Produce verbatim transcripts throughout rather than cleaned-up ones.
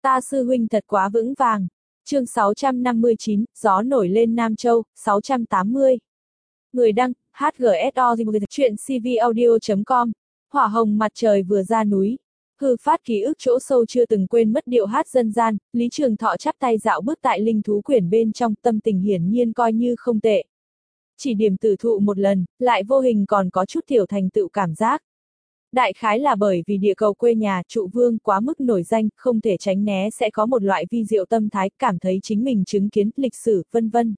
Ta sư huynh thật quá vững vàng. Chương sáu trăm năm mươi chín, gió nổi lên Nam Châu, sáu trăm tám mươi. Người đăng, hát giê ét o chuyện cvaudio chấm com. Hỏa hồng mặt trời vừa ra núi. Hư phát ký ức chỗ sâu chưa từng quên mất điệu hát dân gian, Lý Trường Thọ chắp tay dạo bước tại linh thú quyển bên trong, tâm tình hiển nhiên coi như không tệ. Chỉ điểm tử thụ một lần, lại vô hình còn có chút tiểu thành tựu cảm giác. Đại khái là bởi vì địa cầu quê nhà, trụ vương quá mức nổi danh, không thể tránh né sẽ có một loại vi diệu tâm thái, cảm thấy chính mình chứng kiến lịch sử, vân vân.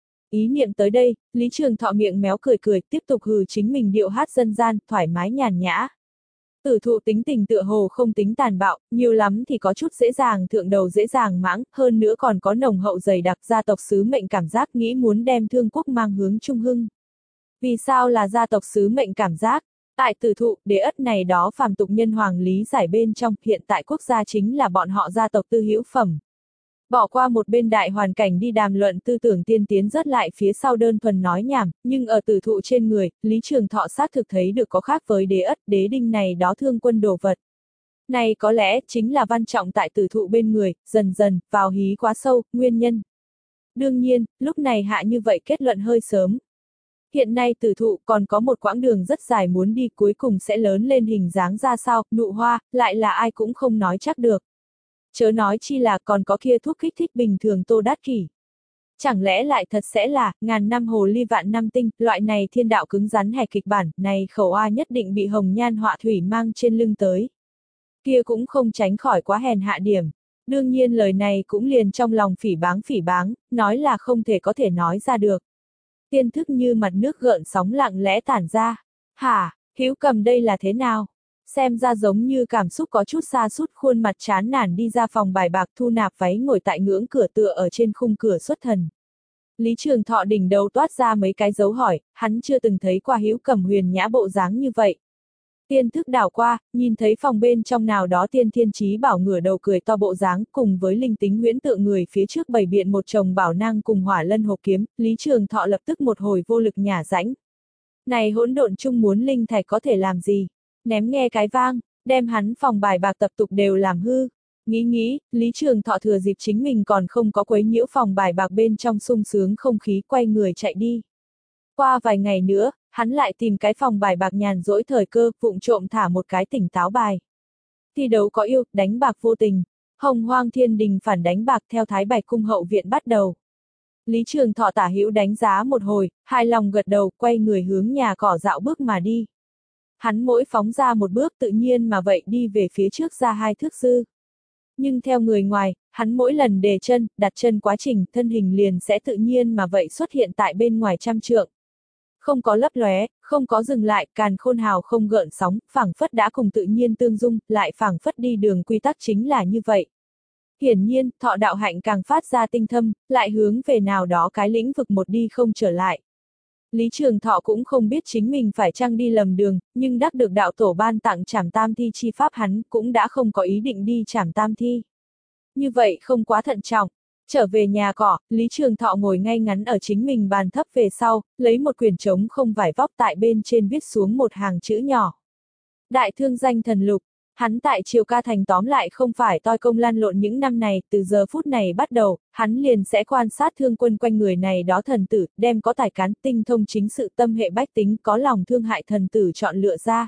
Ý niệm tới đây, Lý Trường Thọ miệng méo cười cười, tiếp tục hừ chính mình điệu hát dân gian, thoải mái nhàn nhã. Tử thụ tính tình tựa hồ không tính tàn bạo, nhiều lắm thì có chút dễ dàng thượng đầu dễ dàng mãng, hơn nữa còn có nồng hậu dày đặc gia tộc sứ mệnh cảm giác, nghĩ muốn đem thương quốc mang hướng trung hưng. Vì sao là gia tộc sứ mệnh cảm giác? Tại tử thụ, đế ất này đó phàm tục nhân hoàng lý giải bên trong, hiện tại quốc gia chính là bọn họ gia tộc tư hữu phẩm. Bỏ qua một bên đại hoàn cảnh đi đàm luận tư tưởng tiên tiến rớt lại phía sau đơn thuần nói nhảm, nhưng ở tử thụ trên người, Lý Trường Thọ xác thực thấy được có khác với đế ất, đế đinh này đó thương quân đồ vật. Này có lẽ chính là văn trọng tại tử thụ bên người, dần dần, vào hí quá sâu, nguyên nhân. Đương nhiên, lúc này hạ như vậy kết luận hơi sớm. Hiện nay tử thụ còn có một quãng đường rất dài muốn đi, cuối cùng sẽ lớn lên hình dáng ra sao, nụ hoa, lại là ai cũng không nói chắc được. Chớ nói chi là còn có kia thuốc kích thích bình thường Tô Đát Kỷ. Chẳng lẽ lại thật sẽ là, ngàn năm hồ ly vạn năm tinh, loại này thiên đạo cứng rắn hẻ kịch bản, này khẩu A nhất định bị hồng nhan họa thủy mang trên lưng tới. Kia cũng không tránh khỏi quá hèn hạ điểm. Đương nhiên lời này cũng liền trong lòng phỉ báng phỉ báng, nói là không thể có thể nói ra được. Tiên thức như mặt nước gợn sóng lặng lẽ tản ra. Hả, Hữu Cầm đây là thế nào? Xem ra giống như cảm xúc có chút xa sút, khuôn mặt chán nản đi ra phòng bài bạc, thu nạp váy ngồi tại ngưỡng cửa tựa ở trên khung cửa xuất thần. Lý Trường Thọ đỉnh đầu toát ra mấy cái dấu hỏi, hắn chưa từng thấy qua Hữu Cầm huyền nhã bộ dáng như vậy. Tiên thức đảo qua, nhìn thấy phòng bên trong nào đó tiên thiên chí bảo ngửa đầu cười to bộ dáng, cùng với linh tính huyễn tượng người phía trước bày biện một chồng bảo nang cùng hỏa lân hộp kiếm, Lý Trường Thọ lập tức một hồi vô lực nhả rãnh. Này hỗn độn chung muốn linh thạch có thể làm gì? Ném nghe cái vang, đem hắn phòng bài bạc tập tục đều làm hư. Nghĩ nghĩ, Lý Trường Thọ thừa dịp chính mình còn không có quấy nhiễu phòng bài bạc bên trong sung sướng không khí, quay người chạy đi. Qua vài ngày nữa, hắn lại tìm cái phòng bài bạc nhàn rỗi thời cơ, vụng trộm thả một cái tỉnh táo bài. Thi đấu có yêu, đánh bạc vô tình. Hồng Hoang Thiên Đình phản đánh bạc theo Thái Bạch Cung hậu viện bắt đầu. Lý Trường Thọ tả hữu đánh giá một hồi, hài lòng gật đầu, quay người hướng nhà cỏ dạo bước mà đi. Hắn mỗi phóng ra một bước tự nhiên mà vậy đi về phía trước ra hai thước dư. Nhưng theo người ngoài, hắn mỗi lần đề chân, đặt chân quá trình, thân hình liền sẽ tự nhiên mà vậy xuất hiện tại bên ngoài trăm trượng. Không có lấp lóe, không có dừng lại, càn khôn hào không gợn sóng, phảng phất đã cùng tự nhiên tương dung, lại phảng phất đi đường quy tắc chính là như vậy. Hiển nhiên, Thọ đạo hạnh càng phát ra tinh thâm, lại hướng về nào đó cái lĩnh vực một đi không trở lại. Lý Trường Thọ cũng không biết chính mình phải chăng đi lầm đường, nhưng đắc được đạo tổ ban tặng trảm tam thi chi pháp, hắn cũng đã không có ý định đi trảm tam thi. Như vậy không quá thận trọng. Trở về nhà cỏ, Lý Trường Thọ ngồi ngay ngắn ở chính mình bàn thấp về sau, lấy một quyển trống không vải vóc tại bên trên viết xuống một hàng chữ nhỏ. Đại thương danh thần lục. Hắn tại Triều Ca Thành tóm lại không phải toi công lan lộn những năm này, từ giờ phút này bắt đầu, hắn liền sẽ quan sát thương quân quanh người này đó thần tử, đem có tài cán tinh thông chính sự tâm hệ bách tính, có lòng thương hại thần tử chọn lựa ra.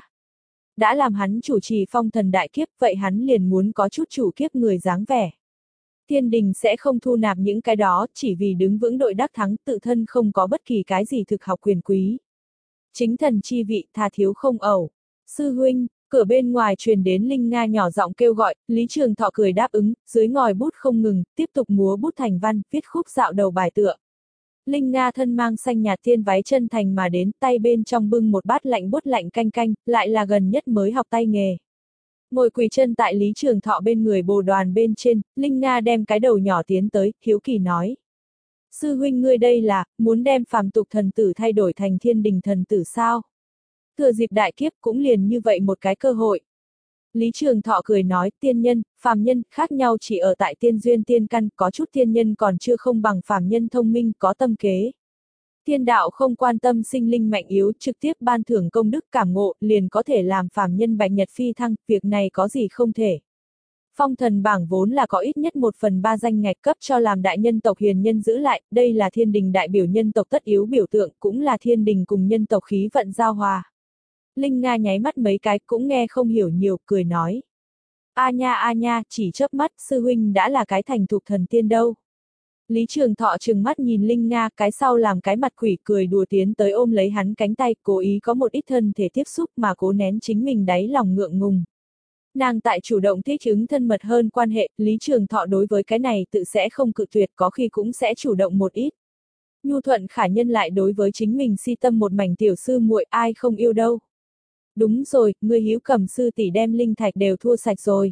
Đã làm hắn chủ trì phong thần đại kiếp, vậy hắn liền muốn có chút chủ kiếp người dáng vẻ. Thiên đình sẽ không thu nạp những cái đó, chỉ vì đứng vững đội đắc thắng, tự thân không có bất kỳ cái gì thực học quyền quý. Chính thần chi vị tha thiếu không ẩu. Sư huynh. Cửa bên ngoài truyền đến Linh Nga nhỏ giọng kêu gọi, Lý Trường Thọ cười đáp ứng, dưới ngòi bút không ngừng, tiếp tục múa bút thành văn, viết khúc dạo đầu bài tựa. Linh Nga thân mang xanh nhạt thiên váy chân thành mà đến, tay bên trong bưng một bát lạnh bút lạnh canh canh, lại là gần nhất mới học tay nghề. Ngồi quỳ chân tại Lý Trường Thọ bên người bồ đoàn bên trên, Linh Nga đem cái đầu nhỏ tiến tới, hiếu kỳ nói. Sư huynh ngươi đây là, muốn đem phàm tục thần tử thay đổi thành thiên đình thần tử sao? Thừa dịp đại kiếp cũng liền như vậy một cái cơ hội. Lý Trường Thọ cười nói, tiên nhân, phàm nhân, khác nhau chỉ ở tại tiên duyên tiên căn, có chút tiên nhân còn chưa không bằng phàm nhân thông minh, có tâm kế. Thiên đạo không quan tâm sinh linh mạnh yếu, trực tiếp ban thưởng công đức cảm ngộ, liền có thể làm phàm nhân bạch nhật phi thăng, việc này có gì không thể. Phong thần bảng vốn là có ít nhất một phần ba danh ngạch cấp cho làm đại nhân tộc hiền nhân giữ lại, đây là thiên đình đại biểu nhân tộc tất yếu biểu tượng, cũng là thiên đình cùng nhân tộc khí vận giao hòa. Linh Nga nháy mắt mấy cái cũng nghe không hiểu nhiều, cười nói. A nha a nha, chỉ chớp mắt, sư huynh đã là cái thành thục thần tiên đâu. Lý Trường Thọ trừng mắt nhìn Linh Nga, cái sau làm cái mặt quỷ cười đùa tiến tới ôm lấy hắn cánh tay, cố ý có một ít thân thể tiếp xúc mà cố nén chính mình đáy lòng ngượng ngùng. Nàng tại chủ động thích ứng thân mật hơn quan hệ, Lý Trường Thọ đối với cái này tự sẽ không cự tuyệt, có khi cũng sẽ chủ động một ít. Nhu thuận khả nhân lại đối với chính mình si tâm một mảnh tiểu sư muội, ai không yêu đâu. Đúng rồi, ngươi Hữu Cầm sư tỷ đem linh thạch đều thua sạch rồi.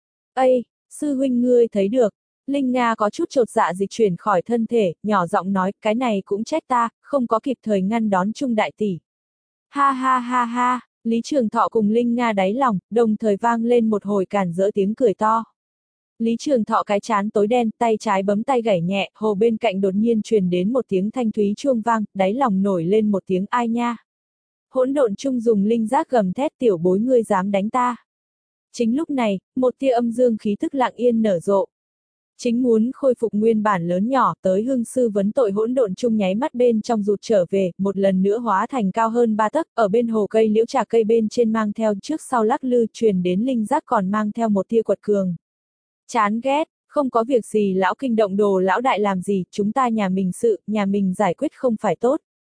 Ây, sư huynh ngươi thấy được. Linh Nga có chút chột dạ dịch chuyển khỏi thân thể, nhỏ giọng nói, cái này cũng trách ta, không có kịp thời ngăn đón Trung đại tỷ. Ha ha ha ha, Lý Trường Thọ cùng Linh Nga đáy lòng, đồng thời vang lên một hồi cản rỡ tiếng cười to. Lý Trường Thọ cái chán tối đen, tay trái bấm tay gảy nhẹ, hồ bên cạnh đột nhiên truyền đến một tiếng thanh thúy chuông vang, đáy lòng nổi lên một tiếng ai nha. Hỗn độn chung dùng linh giác gầm thét, tiểu bối ngươi dám đánh ta. Chính lúc này, một tia âm dương khí tức lặng yên nở rộ. Chính muốn khôi phục nguyên bản lớn nhỏ, tới hương sư vấn tội hỗn độn chung nháy mắt bên trong rụt trở về, một lần nữa hóa thành cao hơn ba tấc, ở bên hồ cây liễu trà cây bên trên mang theo trước sau lắc lư, truyền đến linh giác còn mang theo một tia quật cường. Chán ghét, không có việc gì lão kinh động đồ lão đại làm gì, chúng ta nhà mình sự, nhà mình giải quyết không phải tốt.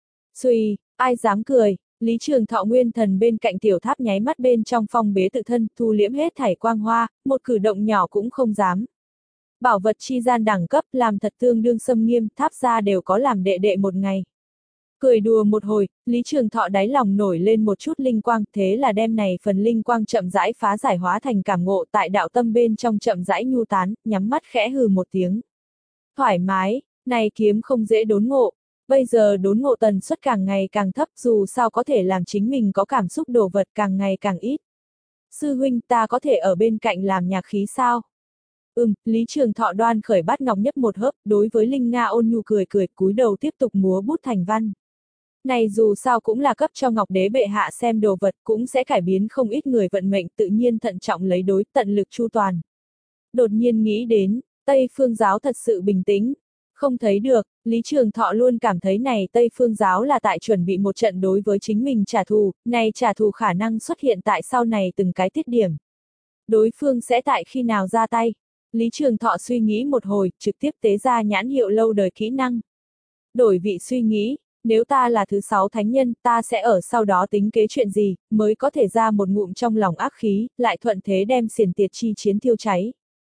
Xuy, ai dám cười. Lý Trường Thọ nguyên thần bên cạnh tiểu tháp nháy mắt bên trong phong bế tự thân, thu liễm hết thảy quang hoa, một cử động nhỏ cũng không dám. Bảo vật chi gian đẳng cấp làm thật tương đương xâm nghiêm, tháp ra đều có làm đệ đệ một ngày. Cười đùa một hồi, Lý Trường Thọ đáy lòng nổi lên một chút linh quang, thế là đem này phần linh quang chậm rãi phá giải hóa thành cảm ngộ tại đạo tâm bên trong chậm rãi nhu tán, nhắm mắt khẽ hừ một tiếng. Thoải mái, này kiếm không dễ đốn ngộ. Bây giờ đốn ngộ tần suất càng ngày càng thấp, dù sao có thể làm chính mình có cảm xúc đồ vật càng ngày càng ít. Sư huynh, ta có thể ở bên cạnh làm nhạc khí sao? Ừm, Lý Trường Thọ đoan khởi bát ngọc nhấp một hớp, đối với Linh Nga ôn nhu cười cười, cúi đầu tiếp tục múa bút thành văn. Này dù sao cũng là cấp cho Ngọc Đế bệ hạ xem đồ vật, cũng sẽ cải biến không ít người vận mệnh, tự nhiên thận trọng lấy đối, tận lực chu toàn. Đột nhiên nghĩ đến, Tây Phương giáo thật sự bình tĩnh. Không thấy được, Lý Trường Thọ luôn cảm thấy này Tây Phương giáo là tại chuẩn bị một trận đối với chính mình trả thù, này trả thù khả năng xuất hiện tại sau này từng cái tiết điểm. Đối phương sẽ tại khi nào ra tay? Lý Trường Thọ suy nghĩ một hồi, trực tiếp tế ra nhãn hiệu lâu đời kỹ năng. Đổi vị suy nghĩ, nếu ta là thứ sáu thánh nhân, ta sẽ ở sau đó tính kế chuyện gì, mới có thể ra một ngụm trong lòng ác khí, lại thuận thế đem xiển tiệt chi chiến thiêu cháy.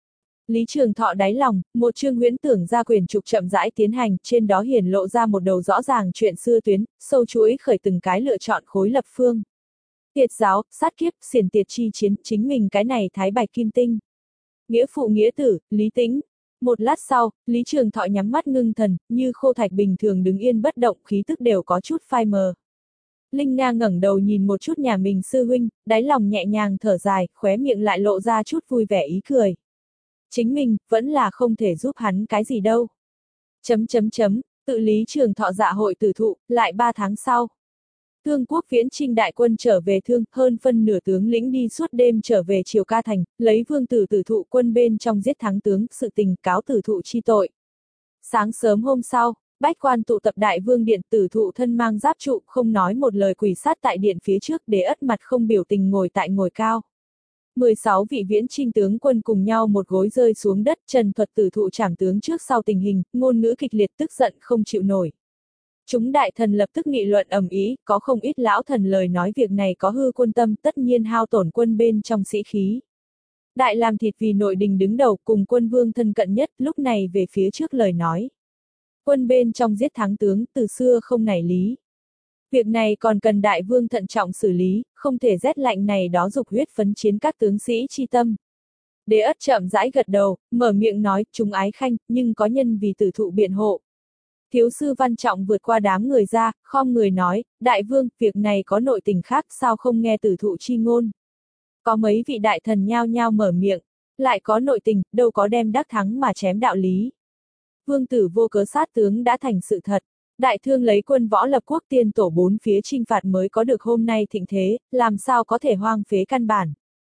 Lý Trường Thọ đáy lòng, một chương huyễn tưởng ra quyền trục chậm rãi tiến hành, trên đó hiển lộ ra một đầu rõ ràng chuyện xưa tuyến, sâu chuỗi khởi từng cái lựa chọn khối lập phương. Tiệt giáo, sát kiếp, xiển tiệt chi chiến, chính mình cái này thái bạch kim tinh. Nghĩa phụ nghĩa tử, Lý Tĩnh. Một lát sau, Lý Trường Thọ nhắm mắt ngưng thần, như khô thạch bình thường đứng yên bất động, khí tức đều có chút phai mờ. Linh Nga ngẩng đầu nhìn một chút nhà mình sư huynh, đáy lòng nhẹ nhàng thở dài, khóe miệng lại lộ ra chút vui vẻ ý cười. Chính mình, vẫn là không thể giúp hắn cái gì đâu. Chấm chấm chấm, tự Lý Trường Thọ dạ hội tử thụ, lại ba tháng sau. Thương quốc viễn trinh đại quân trở về thương, hơn phân nửa tướng lĩnh đi suốt đêm trở về Triều Ca Thành, lấy vương tử tử thụ quân bên trong giết thắng tướng, sự tình cáo tử thụ chi tội. Sáng sớm hôm sau, bách quan tụ tập đại vương điện, tử thụ thân mang giáp trụ, không nói một lời quỳ sát tại điện phía trước, để ất mặt không biểu tình ngồi tại ngồi cao. mười sáu vị viễn trinh tướng quân cùng nhau một gối rơi xuống đất, trần thuật tử thụ trảm tướng trước sau tình hình, ngôn ngữ kịch liệt tức giận không chịu nổi. Chúng đại thần lập tức nghị luận ầm ĩ, có không ít lão thần lời nói việc này có hư quân tâm, tất nhiên hao tổn quân bên trong sĩ khí. Đại làm thịt vì nội đình đứng đầu cùng quân vương thân cận nhất, lúc này về phía trước lời nói. Quân bên trong giết thắng tướng, từ xưa không nảy lý. Việc này còn cần đại vương thận trọng xử lý, không thể rét lạnh này đó dục huyết phấn chiến các tướng sĩ chi tâm. Đế ất chậm rãi gật đầu, mở miệng nói, chúng ái khanh, nhưng có nhân vì tử thụ biện hộ. Thiếu sư Văn Trọng vượt qua đám người ra, khom người nói, đại vương, việc này có nội tình khác, sao không nghe tử thụ chi ngôn. Có mấy vị đại thần nhao nhao mở miệng, lại có nội tình, đâu có đem đắc thắng mà chém đạo lý. Vương tử vô cớ sát tướng đã thành sự thật. Đại thương lấy quân võ lập quốc tiên tổ bốn phía chinh phạt mới có được hôm nay thịnh thế, làm sao có thể hoang phế căn bản.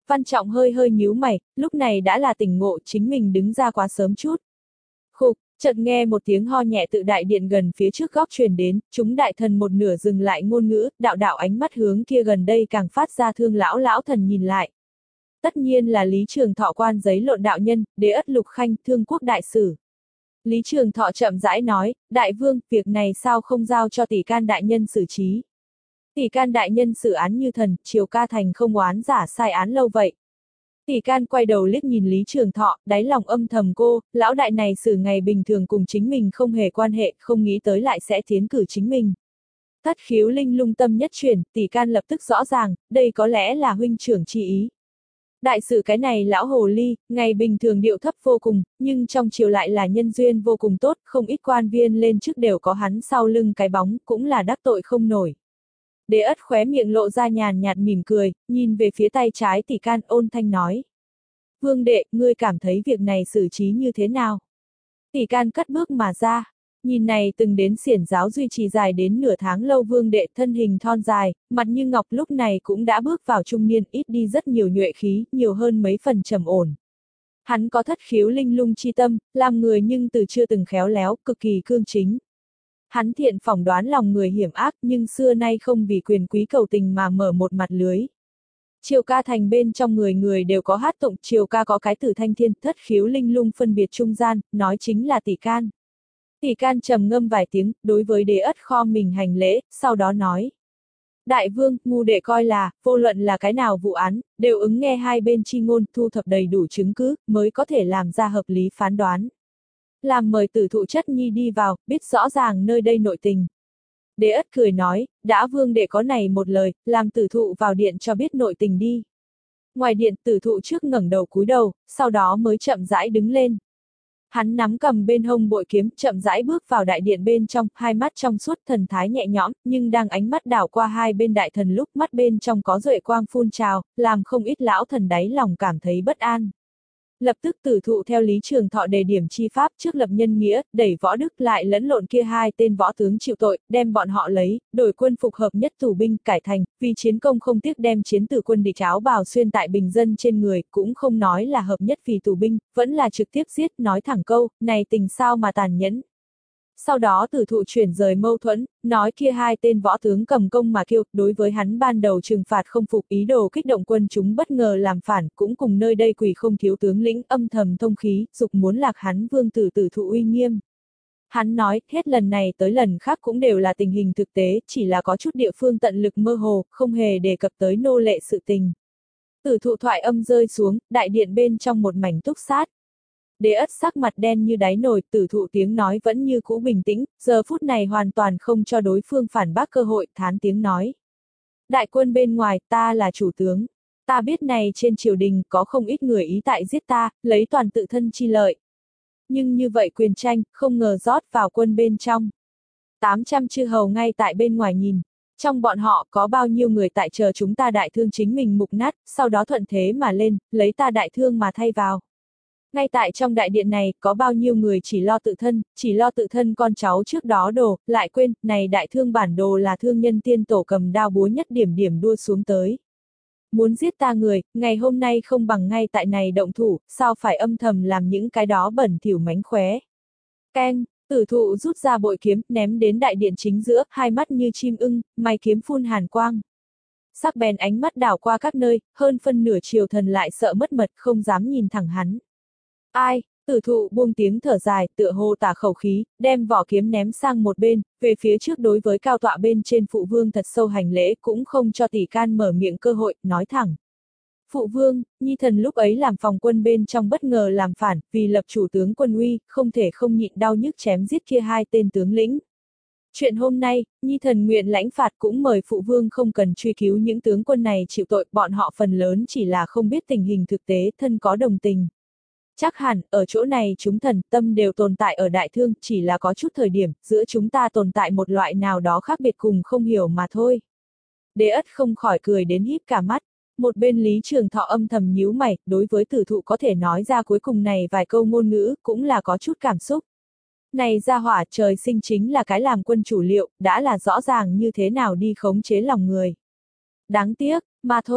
Văn Trọng hơi hơi nhíu mày, lúc này đã là tỉnh ngộ chính mình đứng ra quá sớm chút. Khục, chợt nghe một tiếng ho nhẹ tự đại điện gần phía trước góc truyền đến, chúng đại thần một nửa dừng lại ngôn ngữ, đạo đạo ánh mắt hướng kia gần đây càng phát ra thương lão lão thần nhìn lại. Tất nhiên là Lý Trường Thọ quan giấy lộn đạo nhân, Đế Ất Lục Khanh, Thương Quốc đại sử. Lý Trường Thọ chậm rãi nói, đại vương, việc này sao không giao cho tỷ can đại nhân xử trí. Tỷ can đại nhân xử án như thần, triều ca thành không oán giả sai án lâu vậy. Tỷ can quay đầu liếc nhìn Lý Trường Thọ, đáy lòng âm thầm cô, lão đại này xử ngày bình thường cùng chính mình không hề quan hệ, không nghĩ tới lại sẽ tiến cử chính mình. Thất khiếu linh lung tâm nhất chuyển, tỷ can lập tức rõ ràng, đây có lẽ là huynh trưởng chi ý. Đại sự cái này lão hồ ly, ngày bình thường điệu thấp vô cùng, nhưng trong triều lại là nhân duyên vô cùng tốt, không ít quan viên lên trước đều có hắn sau lưng cái bóng, cũng là đắc tội không nổi. Đế Ất khóe miệng lộ ra nhàn nhạt mỉm cười, nhìn về phía tay trái tỷ can ôn thanh nói. Vương đệ, ngươi cảm thấy việc này xử trí như thế nào? Tỷ can cất bước mà ra. Nhìn này từng đến xiển giáo duy trì dài đến nửa tháng lâu vương đệ thân hình thon dài, mặt như ngọc lúc này cũng đã bước vào trung niên ít đi rất nhiều nhuệ khí, nhiều hơn mấy phần trầm ổn. Hắn có thất khiếu linh lung chi tâm, làm người nhưng từ chưa từng khéo léo, cực kỳ cương chính. Hắn thiện phỏng đoán lòng người hiểm ác nhưng xưa nay không vì quyền quý cầu tình mà mở một mặt lưới. Triều ca thành bên trong người người đều có hát tụng, triều ca có cái tử thanh thiên, thất khiếu linh lung phân biệt trung gian, nói chính là tỷ can. Tỷ can trầm ngâm vài tiếng, đối với Đế Ất kho mình hành lễ, sau đó nói. Đại vương, ngu đệ coi là, vô luận là cái nào vụ án, đều ứng nghe hai bên chi ngôn, thu thập đầy đủ chứng cứ, mới có thể làm ra hợp lý phán đoán. Làm mời tử thụ chất nhi đi vào, biết rõ ràng nơi đây nội tình. Đế Ất cười nói, đã vương đệ có này một lời, làm tử thụ vào điện cho biết nội tình đi. Ngoài điện tử thụ trước ngẩng đầu cúi đầu, sau đó mới chậm rãi đứng lên. Hắn nắm cầm bên hông bội kiếm, chậm rãi bước vào đại điện bên trong, hai mắt trong suốt thần thái nhẹ nhõm, nhưng đang ánh mắt đảo qua hai bên đại thần lúc mắt bên trong có duệ quang phun trào, làm không ít lão thần đáy lòng cảm thấy bất an. Lập tức tử thụ theo Lý Trường Thọ đề điểm chi pháp trước lập nhân nghĩa, đẩy Võ Đức lại lẫn lộn kia hai tên võ tướng chịu tội, đem bọn họ lấy, đổi quân phục hợp nhất tù binh, cải thành, vì chiến công không tiếc đem chiến tử quân địch áo bào xuyên tại bình dân trên người, cũng không nói là hợp nhất vì tù binh, vẫn là trực tiếp giết, nói thẳng câu, này tình sao mà tàn nhẫn. Sau đó tử thụ chuyển rời mâu thuẫn, nói kia hai tên võ tướng cầm công mà kêu, đối với hắn ban đầu trừng phạt không phục ý đồ kích động quân chúng bất ngờ làm phản, cũng cùng nơi đây quỷ không thiếu tướng lĩnh âm thầm thông khí, dục muốn lạc hắn vương tử tử thụ uy nghiêm. Hắn nói, hết lần này tới lần khác cũng đều là tình hình thực tế, chỉ là có chút địa phương tận lực mơ hồ, không hề đề cập tới nô lệ sự tình. Tử thụ thoại âm rơi xuống, đại điện bên trong một mảnh túc sát. Đế Ất sắc mặt đen như đáy nồi, tử thụ tiếng nói vẫn như cũ bình tĩnh, giờ phút này hoàn toàn không cho đối phương phản bác cơ hội, thán tiếng nói. Đại quân bên ngoài, ta là chủ tướng. Ta biết này trên triều đình có không ít người ý tại giết ta, lấy toàn tự thân chi lợi. Nhưng như vậy quyền tranh, không ngờ rót vào quân bên trong. tám trăm chư hầu ngay tại bên ngoài nhìn. Trong bọn họ có bao nhiêu người tại chờ chúng ta đại thương chính mình mục nát, sau đó thuận thế mà lên, lấy ta đại thương mà thay vào. Ngay tại trong đại điện này, có bao nhiêu người chỉ lo tự thân, chỉ lo tự thân con cháu trước đó đồ, lại quên, này đại thương bản đồ là thương nhân tiên tổ cầm đao búa nhất điểm điểm đua xuống tới. Muốn giết ta người, ngày hôm nay không bằng ngay tại này động thủ, sao phải âm thầm làm những cái đó bẩn thỉu mánh khóe. Keng, tử thụ rút ra bội kiếm, ném đến đại điện chính giữa, hai mắt như chim ưng, mày kiếm phun hàn quang. Sắc bén ánh mắt đảo qua các nơi, hơn phân nửa triều thần lại sợ mất mật, không dám nhìn thẳng hắn. Ai, tử thụ buông tiếng thở dài, tựa hồ tả khẩu khí, đem vỏ kiếm ném sang một bên, về phía trước đối với cao tọa bên trên phụ vương thật sâu hành lễ cũng không cho tỷ can mở miệng cơ hội, nói thẳng. Phụ vương, nhi thần lúc ấy làm phòng quân bên trong bất ngờ làm phản, vì lập chủ tướng quân uy, không thể không nhịn đau nhức chém giết kia hai tên tướng lĩnh. Chuyện hôm nay, nhi thần nguyện lãnh phạt cũng mời phụ vương không cần truy cứu những tướng quân này chịu tội, bọn họ phần lớn chỉ là không biết tình hình thực tế, thân có đồng tình. Chắc hẳn, ở chỗ này chúng thần tâm đều tồn tại ở đại thương, chỉ là có chút thời điểm, giữa chúng ta tồn tại một loại nào đó khác biệt cùng không hiểu mà thôi. Đế Ất không khỏi cười đến híp cả mắt, một bên Lý Trường Thọ âm thầm nhíu mày, đối với tử thụ có thể nói ra cuối cùng này vài câu ngôn ngữ, cũng là có chút cảm xúc. Này gia hỏa trời sinh chính là cái làm quân chủ liệu, đã là rõ ràng như thế nào đi khống chế lòng người. Đáng tiếc, mà thôi.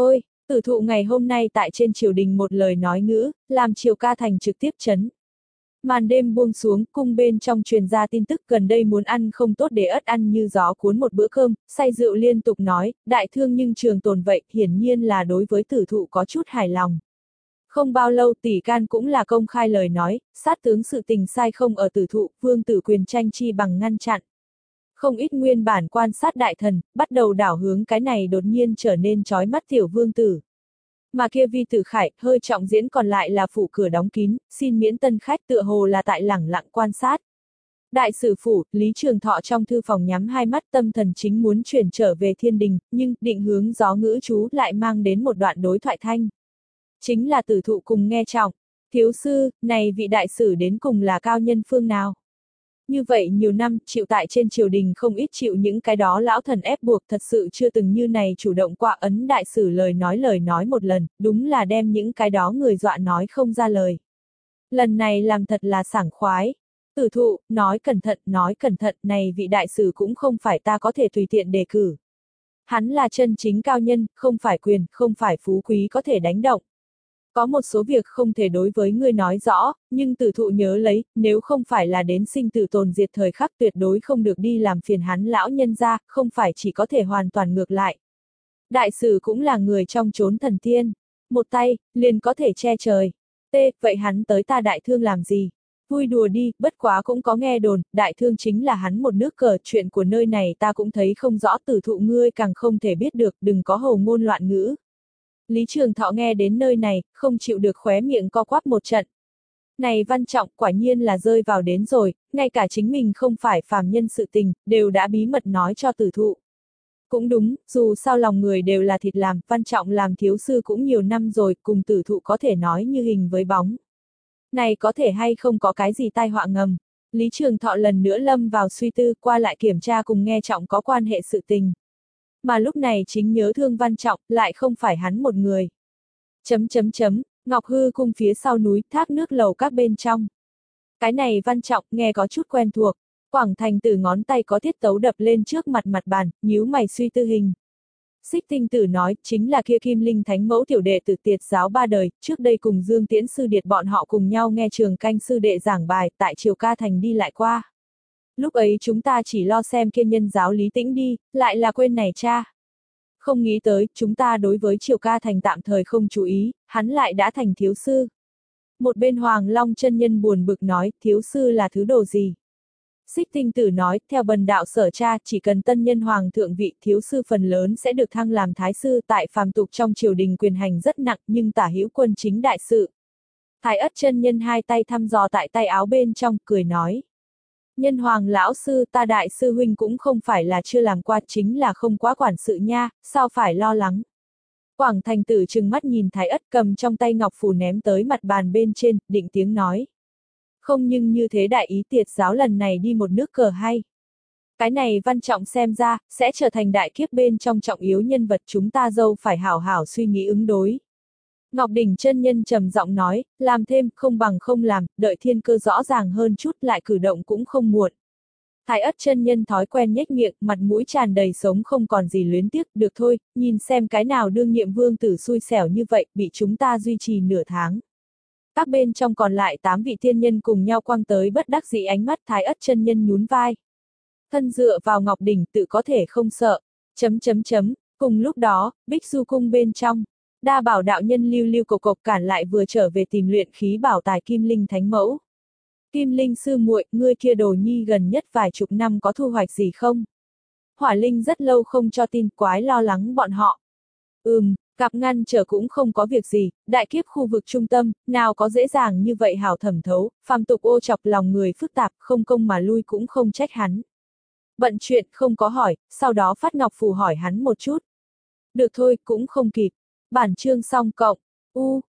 Tử thụ ngày hôm nay tại trên triều đình một lời nói ngữ, làm Triều Ca Thành trực tiếp chấn. Màn đêm buông xuống, cung bên trong truyền ra tin tức gần đây muốn ăn không tốt để ất ăn như gió cuốn một bữa cơm, say rượu liên tục nói, đại thương nhưng trường tồn vậy, hiển nhiên là đối với tử thụ có chút hài lòng. Không bao lâu tỷ can cũng là công khai lời nói, sát tướng sự tình sai không ở tử thụ, vương tử quyền tranh chi bằng ngăn chặn. Không ít nguyên bản quan sát đại thần, bắt đầu đảo hướng cái này đột nhiên trở nên chói mắt tiểu vương tử. Mà kia Vi Tử Khải, hơi trọng diễn còn lại là phủ cửa đóng kín, xin miễn tân khách tựa hồ là tại lẳng lặng quan sát. Đại sử phủ, Lý Trường Thọ trong thư phòng nhắm hai mắt tâm thần chính muốn chuyển trở về thiên đình, nhưng định hướng gió ngữ chú lại mang đến một đoạn đối thoại thanh. Chính là tử thụ cùng nghe trọng. Thiếu sư, này vị đại sử đến cùng là cao nhân phương nào? Như vậy nhiều năm, chịu tại trên triều đình không ít chịu những cái đó lão thần ép buộc thật sự chưa từng như này chủ động qua ấn đại sử lời nói lời nói một lần, đúng là đem những cái đó người dọa nói không ra lời. Lần này làm thật là sảng khoái. Tử thụ, nói cẩn thận, nói cẩn thận, này vị đại sử cũng không phải ta có thể tùy tiện đề cử. Hắn là chân chính cao nhân, không phải quyền, không phải phú quý có thể đánh động. Có một số việc không thể đối với ngươi nói rõ, nhưng tử thụ nhớ lấy, nếu không phải là đến sinh tử tồn diệt thời khắc tuyệt đối không được đi làm phiền hắn lão nhân ra, không phải chỉ có thể hoàn toàn ngược lại. Đại sử cũng là người trong chốn thần tiên, một tay, liền có thể che trời. T, vậy hắn tới ta đại thương làm gì? Vui đùa đi, bất quá cũng có nghe đồn, đại thương chính là hắn một nước cờ, chuyện của nơi này ta cũng thấy không rõ, tử thụ ngươi càng không thể biết được, đừng có hồ ngôn loạn ngữ. Lý Trường Thọ nghe đến nơi này, không chịu được khóe miệng co quắp một trận. Này Văn Trọng quả nhiên là rơi vào đến rồi, ngay cả chính mình không phải phàm nhân sự tình, đều đã bí mật nói cho tử thụ. Cũng đúng, dù sao lòng người đều là thịt làm, Văn Trọng làm thiếu sư cũng nhiều năm rồi, cùng tử thụ có thể nói như hình với bóng. Này có thể hay không có cái gì tai họa ngầm. Lý Trường Thọ lần nữa lâm vào suy tư, qua lại kiểm tra cùng nghe Trọng có quan hệ sự tình. Mà lúc này chính nhớ thương Văn Trọng, lại không phải hắn một người. Chấm chấm chấm, Ngọc Hư cung phía sau núi, thác nước lầu các bên trong. Cái này Văn Trọng, nghe có chút quen thuộc. Quảng Thành Tử ngón tay có tiết tấu đập lên trước mặt mặt bàn, nhíu mày suy tư hình. Xích Tinh Tử nói, chính là kia Kim Linh Thánh Mẫu tiểu đệ tử Tiệt giáo ba đời, trước đây cùng Dương Tiễn sư điệt bọn họ cùng nhau nghe Trường Canh sư đệ giảng bài, tại Triều Ca Thành đi lại qua. Lúc ấy chúng ta chỉ lo xem kia nhân giáo Lý Tĩnh đi, lại là quên này cha. Không nghĩ tới, chúng ta đối với Triều Ca Thành tạm thời không chú ý, hắn lại đã thành thiếu sư. Một bên Hoàng Long chân nhân buồn bực nói, thiếu sư là thứ đồ gì? Xích Tinh Tử nói, theo bần đạo sở cha, chỉ cần tân nhân hoàng thượng vị, thiếu sư phần lớn sẽ được thăng làm thái sư, tại phàm tục trong triều đình quyền hành rất nặng, nhưng tả hữu quân chính đại sự. Thái Ất chân nhân hai tay thăm dò tại tay áo bên trong, cười nói. Nhân hoàng lão sư, ta đại sư huynh cũng không phải là chưa làm qua, chính là không quá quản sự nha, sao phải lo lắng. Quảng Thành Tử trừng mắt nhìn Thái Ất cầm trong tay ngọc phù ném tới mặt bàn bên trên, định tiếng nói. Không nhưng như thế đại ý Tiệt giáo lần này đi một nước cờ hay. Cái này Văn Trọng xem ra, sẽ trở thành đại kiếp bên trong trọng yếu nhân vật, chúng ta dâu phải hảo hảo suy nghĩ ứng đối. Ngọc Đỉnh chân nhân trầm giọng nói, làm thêm, không bằng không làm, đợi thiên cơ rõ ràng hơn chút lại cử động cũng không muộn. Thái Ất chân nhân thói quen nhếch miệng, mặt mũi tràn đầy sống không còn gì luyến tiếc, được thôi, nhìn xem cái nào đương nhiệm vương tử xui xẻo như vậy, bị chúng ta duy trì nửa tháng. Các bên trong còn lại tám vị thiên nhân cùng nhau quăng tới bất đắc dĩ ánh mắt, Thái Ất chân nhân nhún vai. Thân dựa vào Ngọc Đỉnh tự có thể không sợ. Chấm chấm chấm, cùng lúc đó, Bích Du cung bên trong. Đa bảo đạo nhân lưu lưu cộc cộc cản lại vừa trở về tìm luyện khí bảo tài Kim Linh Thánh Mẫu. Kim Linh sư muội, ngươi kia đồ nhi gần nhất vài chục năm có thu hoạch gì không? Hỏa Linh rất lâu không cho tin, quái lo lắng bọn họ. Ừm, gặp ngăn trở cũng không có việc gì, đại kiếp khu vực trung tâm, nào có dễ dàng như vậy hảo thẩm thấu, phàm tục ô chọc lòng người phức tạp, không công mà lui cũng không trách hắn. Bận chuyện không có hỏi, sau đó phát ngọc phù hỏi hắn một chút. Được thôi, cũng không kịp. Bản chương xong cộng. U,